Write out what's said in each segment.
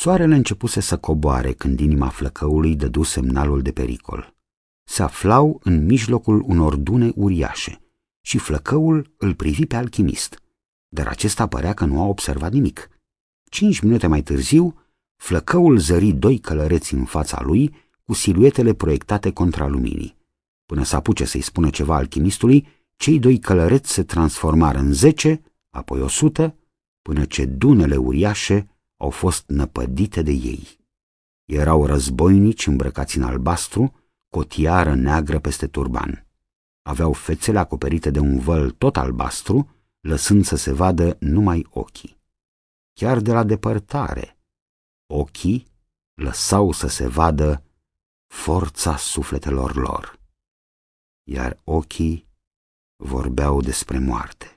Soarele începuse să coboare când inima flăcăului dădu semnalul de pericol. Se aflau în mijlocul unor dune uriașe și flăcăul îl privi pe alchimist, dar acesta părea că nu a observat nimic. 5 minute mai târziu, flăcăul zări 2 călăreți în fața lui cu siluetele proiectate contra luminii. Până să apuce să-i spună ceva alchimistului, cei 2 călăreți se transformară în 10, apoi 100, până ce dunele uriașe au fost năpădite de ei. Erau războinici îmbrăcați în albastru, cu o tiară neagră peste turban. Aveau fețele acoperite de un văl tot albastru, lăsând să se vadă numai ochii. Chiar de la depărtare, ochii lăsau să se vadă forța sufletelor lor, iar ochii vorbeau despre moarte.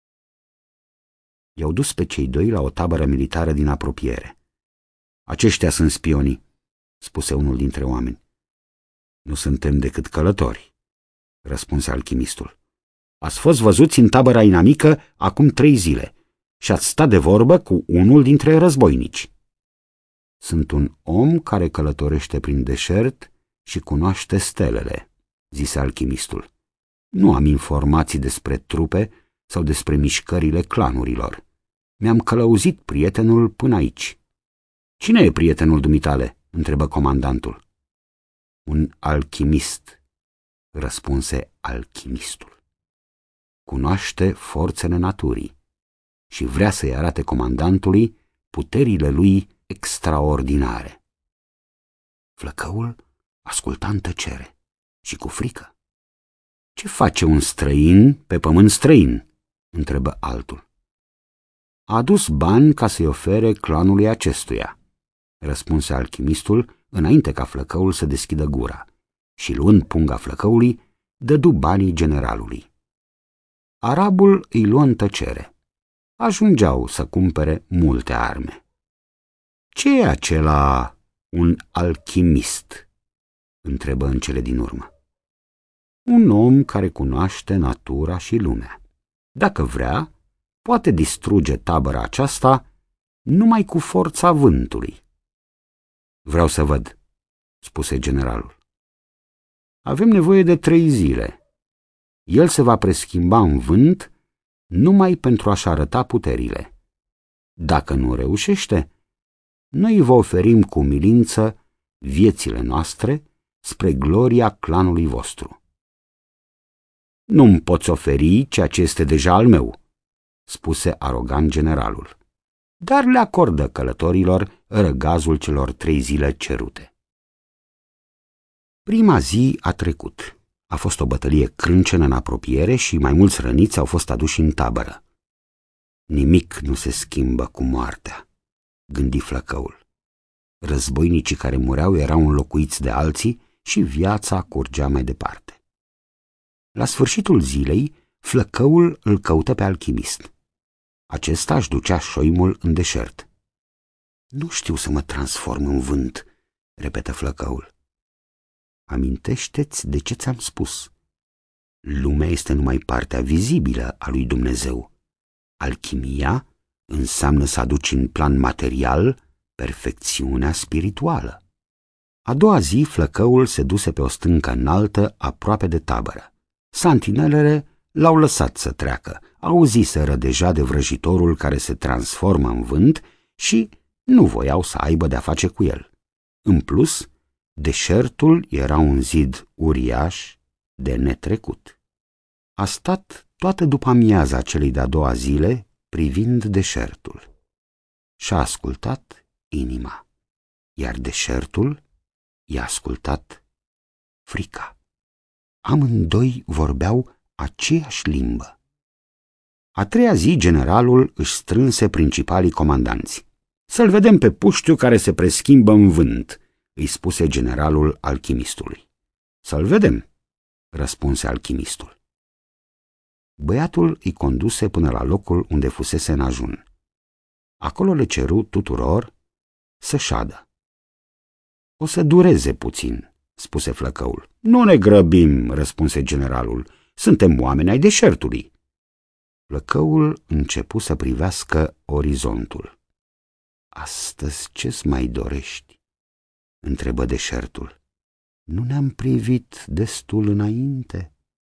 I-au dus pe cei 2 la o tabără militară din apropiere. Aceștia sunt spionii, spuse unul dintre oameni. Nu suntem decât călători, răspunse alchimistul. Ați fost văzuți în tabăra inamică acum 3 zile și ați stat de vorbă cu unul dintre războinici. Sunt un om care călătorește prin deșert și cunoaște stelele, zise alchimistul. Nu am informații despre trupe sau despre mișcările clanurilor. Mi-am călăuzit prietenul până aici. Cine e prietenul dumitale? Întrebă comandantul. Un alchimist, răspunse alchimistul. Cunoaște forțele naturii și vrea să-i arate comandantului puterile lui extraordinare. Flăcăul asculta în tăcere și cu frică. Ce face un străin pe pământ străin? Întrebă altul. A adus bani ca să-i ofere clanului acestuia, răspunse alchimistul înainte ca flăcăul să deschidă gura și, luând punga flăcăului, dădu banii generalului. Arabul îi luă în tăcere. Ajungeau să cumpere multe arme. Ce e acela un alchimist? Întrebă în cele din urmă. Un om care cunoaște natura și lumea. Dacă vrea, poate distruge tabăra aceasta numai cu forța vântului. Vreau să văd, spuse generalul. Avem nevoie de 3 zile. El se va preschimba în vânt numai pentru a-și arăta puterile. Dacă nu reușește, noi vă oferim cu umilință viețile noastre spre gloria clanului vostru. Nu-mi poți oferi ceea ce este deja al meu, spuse arogant generalul, dar le acordă călătorilor răgazul celor 3 zile cerute. Prima zi a trecut. A fost o bătălie crâncenă în apropiere și mai mulți răniți au fost aduși în tabără. Nimic nu se schimbă cu moartea, gândi flăcăul. Războinicii care mureau erau înlocuiți de alții și viața curgea mai departe. La sfârșitul zilei, flăcăul îl căută pe alchimist. Acesta își ducea șoimul în deșert. Nu știu să mă transform în vânt, repetă flăcăul. Amintește-ți de ce ți-am spus. Lumea este numai partea vizibilă a lui Dumnezeu. Alchimia înseamnă să aduci în plan material perfecțiunea spirituală. A doua zi, flăcăul se duse pe o stâncă înaltă aproape de tabără. Santinelele l-au lăsat să treacă, auziseră deja de vrăjitorul care se transformă în vânt și nu voiau să aibă de-a face cu el. În plus, deșertul era un zid uriaș de netrecut. A stat toată după-amiaza celei de-a doua zile privind deșertul. Și-a ascultat inima, iar deșertul i-a ascultat frica. Amândoi vorbeau aceeași limbă. A treia zi, generalul își strânse principalii comandanți. Să-l vedem pe puștiu care se preschimbă în vânt, îi spuse generalul alchimistului. Să-l vedem, răspunse alchimistul. Băiatul îi conduse până la locul unde fusese în ajun. Acolo le ceru tuturor să șadă. O să dureze puțin, spuse flăcăul. Nu ne grăbim, răspunse generalul. Suntem oameni ai deșertului. Flăcăul începu să privească orizontul. Astăzi ce-ți mai dorești? Întrebă deșertul. Nu ne-am privit destul înainte?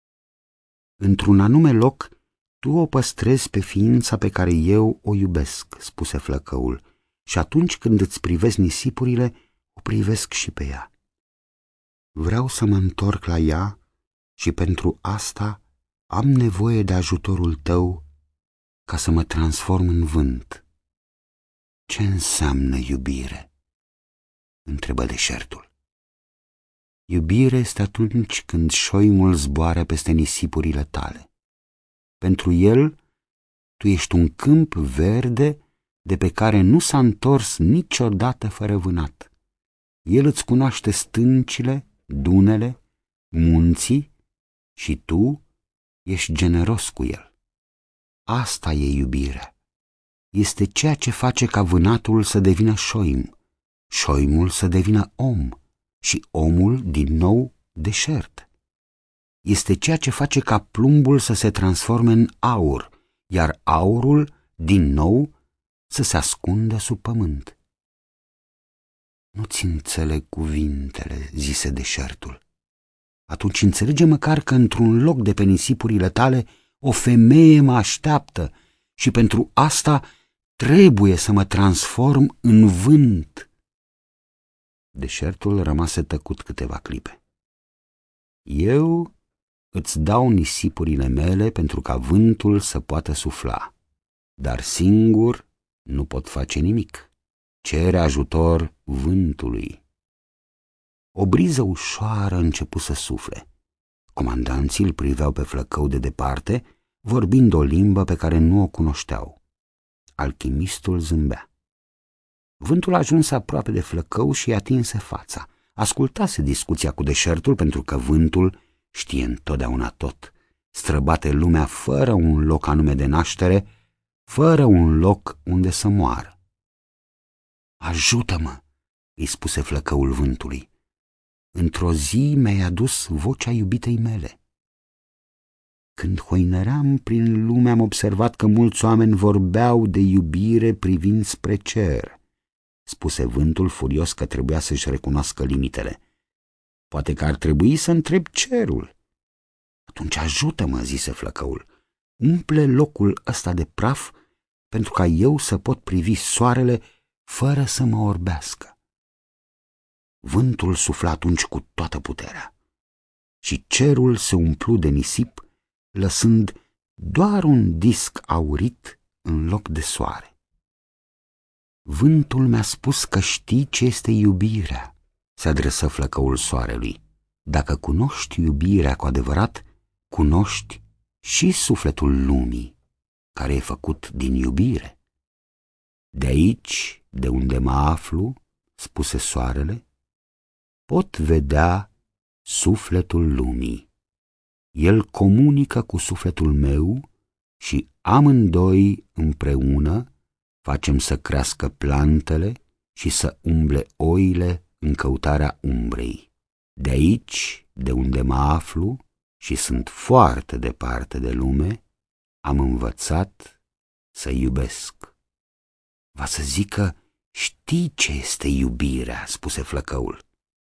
Într-un anume loc, tu o păstrezi pe ființa pe care eu o iubesc, spuse flăcăul, și atunci când îți privesc nisipurile, o privesc și pe ea. Vreau să mă întorc la ea și pentru asta am nevoie de ajutorul tău ca să mă transform în vânt. Ce înseamnă iubire? Întrebă deșertul. Iubire este atunci când șoimul zboară peste nisipurile tale. Pentru el, tu ești un câmp verde de pe care nu s-a întors niciodată fără vânat. El îți cunoaște stâncile, dunele, munții și tu ești generos cu el. Asta e iubirea. Este ceea ce face ca vânatul să devină șoim, șoimul să devină om și omul din nou deșert. Este ceea ce face ca plumbul să se transforme în aur, iar aurul din nou să se ascundă sub pământ. Nu-ți înțeleg cuvintele, zise deșertul. Atunci înțelege măcar că într-un loc de pe nisipurile tale o femeie mă așteaptă și pentru asta trebuie să mă transform în vânt. Deșertul rămase tăcut câteva clipe. Eu îți dau nisipurile mele pentru ca vântul să poată sufla, dar singur nu pot face nimic. Cere ajutor vântului. O briză ușoară începu să sufle. Comandanții îl priveau pe flăcău de departe, vorbind o limbă pe care nu o cunoșteau. Alchimistul zâmbea. Vântul ajunse aproape de flăcău și i atinse fața. Ascultase discuția cu deșertul pentru că vântul știe întotdeauna tot. Străbate lumea fără un loc anume de naștere, fără un loc unde să moară. Ajută-mă, îi spuse flăcăul vântului. Într-o zi mi-ai adus vocea iubitei mele. Când hoinăream prin lume am observat că mulți oameni vorbeau de iubire privind spre cer, spuse vântul furios că trebuia să-și recunoască limitele. Poate că ar trebui să întreb cerul. Atunci ajută-mă, zise flăcăul. Umple locul ăsta de praf pentru ca eu să pot privi soarele fără să mă orbească. Vântul sufla atunci cu toată puterea și cerul se umplu de nisip, lăsând doar un disc aurit în loc de soare. Vântul mi-a spus că știi ce este iubirea, se adresă flăcăul soarelui. Dacă cunoști iubirea cu adevărat, cunoști și sufletul lumii, care e făcut din iubire. De aici, de unde mă aflu, spuse soarele, pot vedea sufletul lumii. El comunică cu sufletul meu și amândoi împreună facem să crească plantele și să umble oile în căutarea umbrei. De aici, de unde mă aflu și sunt foarte departe de lume, am învățat să iubesc. Va să zică, știi ce este iubirea, spuse flăcăul.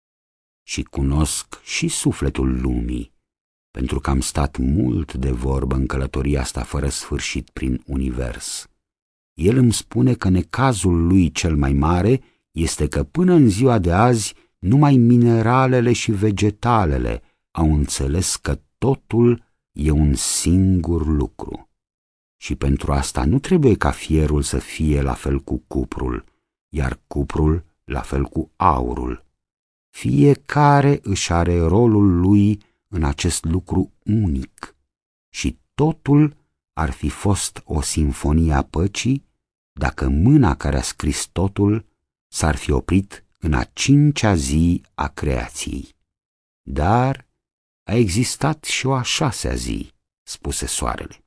Și cunosc și sufletul lumii, pentru că am stat mult de vorbă în călătoria asta fără sfârșit prin univers. El îmi spune că necazul lui cel mai mare este că până în ziua de azi numai mineralele și vegetalele au înțeles că totul e un singur lucru. Și pentru asta nu trebuie ca fierul să fie la fel cu cuprul, iar cuprul la fel cu aurul. Fiecare își are rolul lui în acest lucru unic și totul ar fi fost o simfonie a păcii dacă mâna care a scris totul s-ar fi oprit în a 5-a zi a creației. Dar a existat și o a 6-a zi, spuse soarele.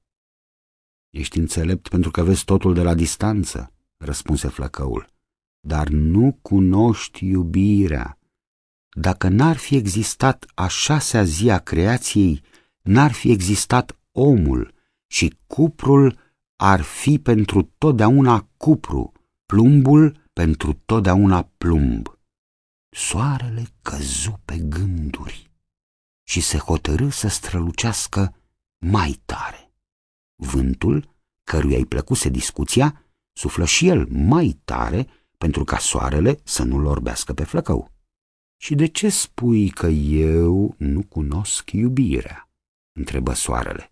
Ești înțelept pentru că vezi totul de la distanță, răspunse flăcăul, dar nu cunoști iubirea. Dacă n-ar fi existat a 6-a zi a creației, n-ar fi existat omul și cuprul ar fi pentru totdeauna cupru plumbul pentru totdeauna plumb. Soarele căzu pe gânduri și se hotărâ să strălucească mai tare. Vântul, căruia îi plăcuse discuția, suflă și el mai tare pentru ca soarele să nu-l orbească pe Flăcău. Și de ce spui că eu nu cunosc iubirea? Întrebă soarele.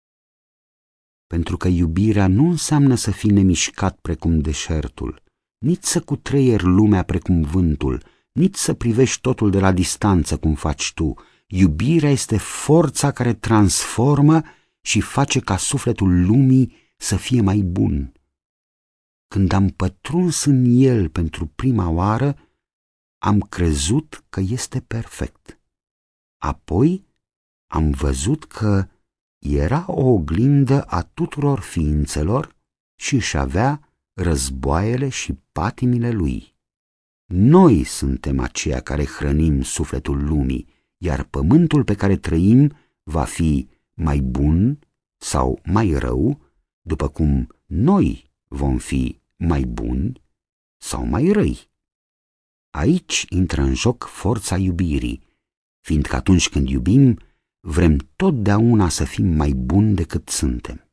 Pentru că iubirea nu înseamnă să fii nemișcat precum deșertul, nici să cutreieri lumea precum vântul, nici să privești totul de la distanță cum faci tu. Iubirea este forța care transformă și face ca sufletul lumii să fie mai bun. Când am pătruns în el pentru prima oară, am crezut că este perfect. Apoi am văzut că era o oglindă a tuturor ființelor și își avea războaiele și patimile lui. Noi suntem aceia care hrănim sufletul lumii, iar pământul pe care trăim va fi mai bun sau mai rău, după cum noi vom fi mai buni sau mai răi. Aici intră în joc forța iubirii, fiindcă atunci când iubim, vrem totdeauna să fim mai buni decât suntem.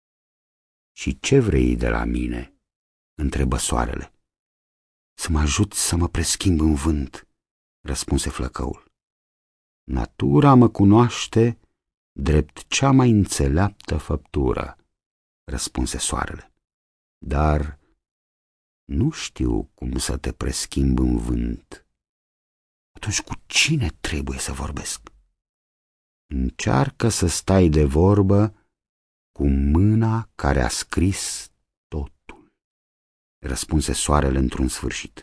Și ce vrei de la mine? Întrebă soarele. Să mă ajuți să mă preschimb în vânt, răspunse Flăcăul. Natura mă cunoaște drept cea mai înțeleaptă făptură, răspunse soarele. Dar nu știu cum să te preschimb în vânt. Atunci cu cine trebuie să vorbesc? Încearcă să stai de vorbă cu mâna care a scris totul, răspunse soarele într-un sfârșit.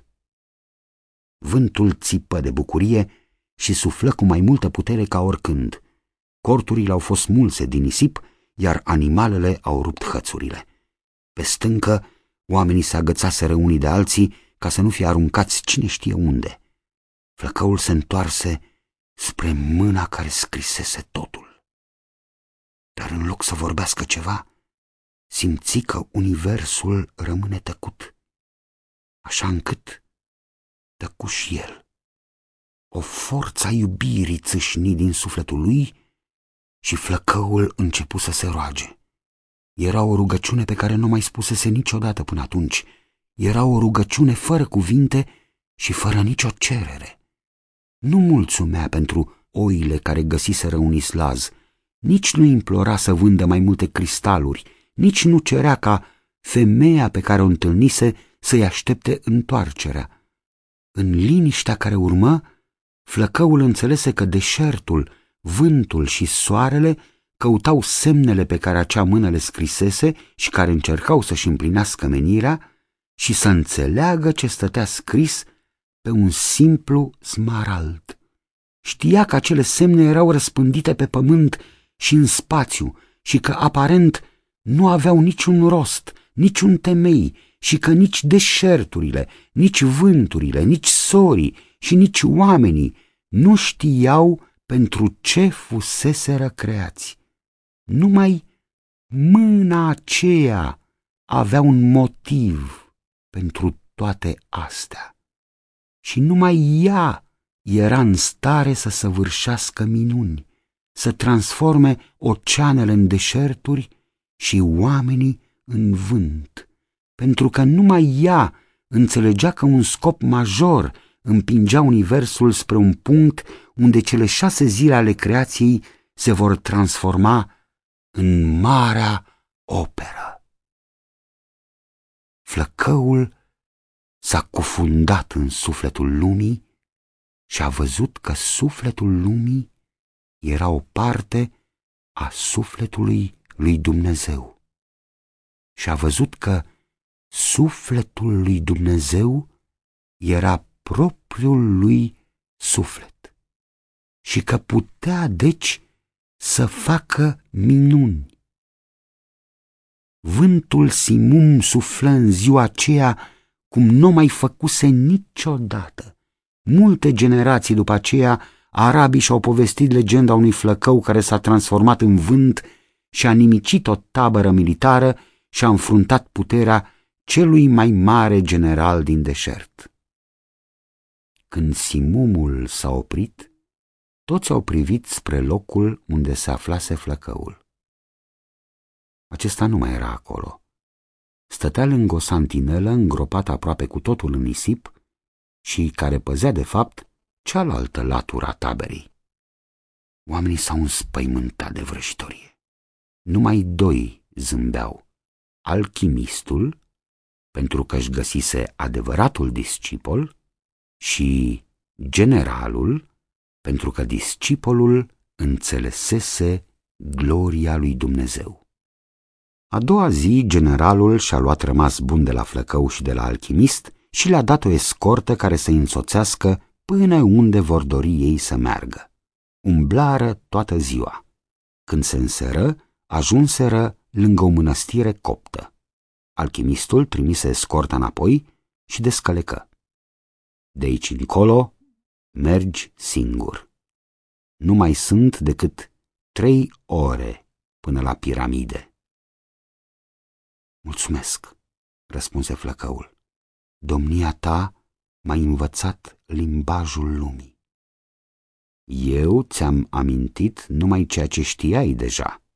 Vântul țipă de bucurie și suflă cu mai multă putere ca oricând. Corturile au fost smulse din nisip, iar animalele au rupt hățurile. Pe stâncă, oamenii se agățaseră unii de alții ca să nu fie aruncați cine știe unde. Flăcăul se întoarse spre mâna care scrisese totul. Dar în loc să vorbească ceva, simți că universul rămâne tăcut, așa încât tăcu și el. O forță a iubirii țâșni din sufletul lui și Flăcăul începu să se roage. Era o rugăciune pe care nu mai spusese niciodată până atunci. Era o rugăciune fără cuvinte și fără nicio cerere. Nu mulțumea pentru oile care găsiseră un islaz, nici nu implora să vândă mai multe cristaluri, nici nu cerea ca femeia pe care o întâlnise să-i aștepte întoarcerea. În liniștea care urmă, Flăcăul înțelese că deșertul, vântul și soarele căutau semnele pe care acea mână le scrisese și care încercau să-și împlinească menirea și să înțeleagă ce stătea scris pe un simplu smarald. Știa că acele semne erau răspândite pe pământ și în spațiu și că aparent nu aveau niciun rost, niciun temei și că nici deșerturile, nici vânturile, nici sorii și nici oamenii nu știau pentru ce fuseseră creați. Numai mâna aceea avea un motiv pentru toate astea și numai ea era în stare să săvârșească minuni, să transforme oceanele în deșerturi și oamenii în vânt, pentru că numai ea înțelegea că un scop major împingea universul spre un punct unde cele 6 zile ale creației se vor transforma în marea operă. Flăcăul s-a cufundat în sufletul lumii și a văzut că sufletul lumii era o parte a sufletului lui Dumnezeu. Și a văzut că sufletul lui Dumnezeu era propriul lui suflet și că putea, deci, să facă minuni. Vântul Simum suflă în ziua aceea cum nu mai făcuse niciodată. Multe generații după aceea, arabii și-au povestit legenda unui flăcău care s-a transformat în vânt și a nimicit o tabără militară și a înfruntat puterea celui mai mare general din deșert. Când Simumul s-a oprit, toți au privit spre locul unde se aflase flăcăul. Acesta nu mai era acolo. Stătea lângă o santinelă îngropată aproape cu totul în nisip și care păzea de fapt cealaltă latură a taberei. Oamenii s-au înspăimântat de vrăjitorie. Numai doi zâmbeau: alchimistul, pentru că își găsise adevăratul discipol, și generalul, pentru că discipolul înțelesese gloria lui Dumnezeu. A doua zi, generalul și-a luat rămas bun de la flăcău și de la alchimist și le-a dat o escortă care să-i însoțească până unde vor dori ei să meargă. Umblară toată ziua. Când se înseră, ajunseră lângă o mănăstire coptă. Alchimistul trimise escorta înapoi și descălecă. De aici încolo mergi singur. Nu mai sunt decât 3 ore până la piramide. Mulțumesc, răspunse flăcăul. Domnia ta m-a învățat limbajul lumii. Eu ți-am amintit numai ceea ce știai deja.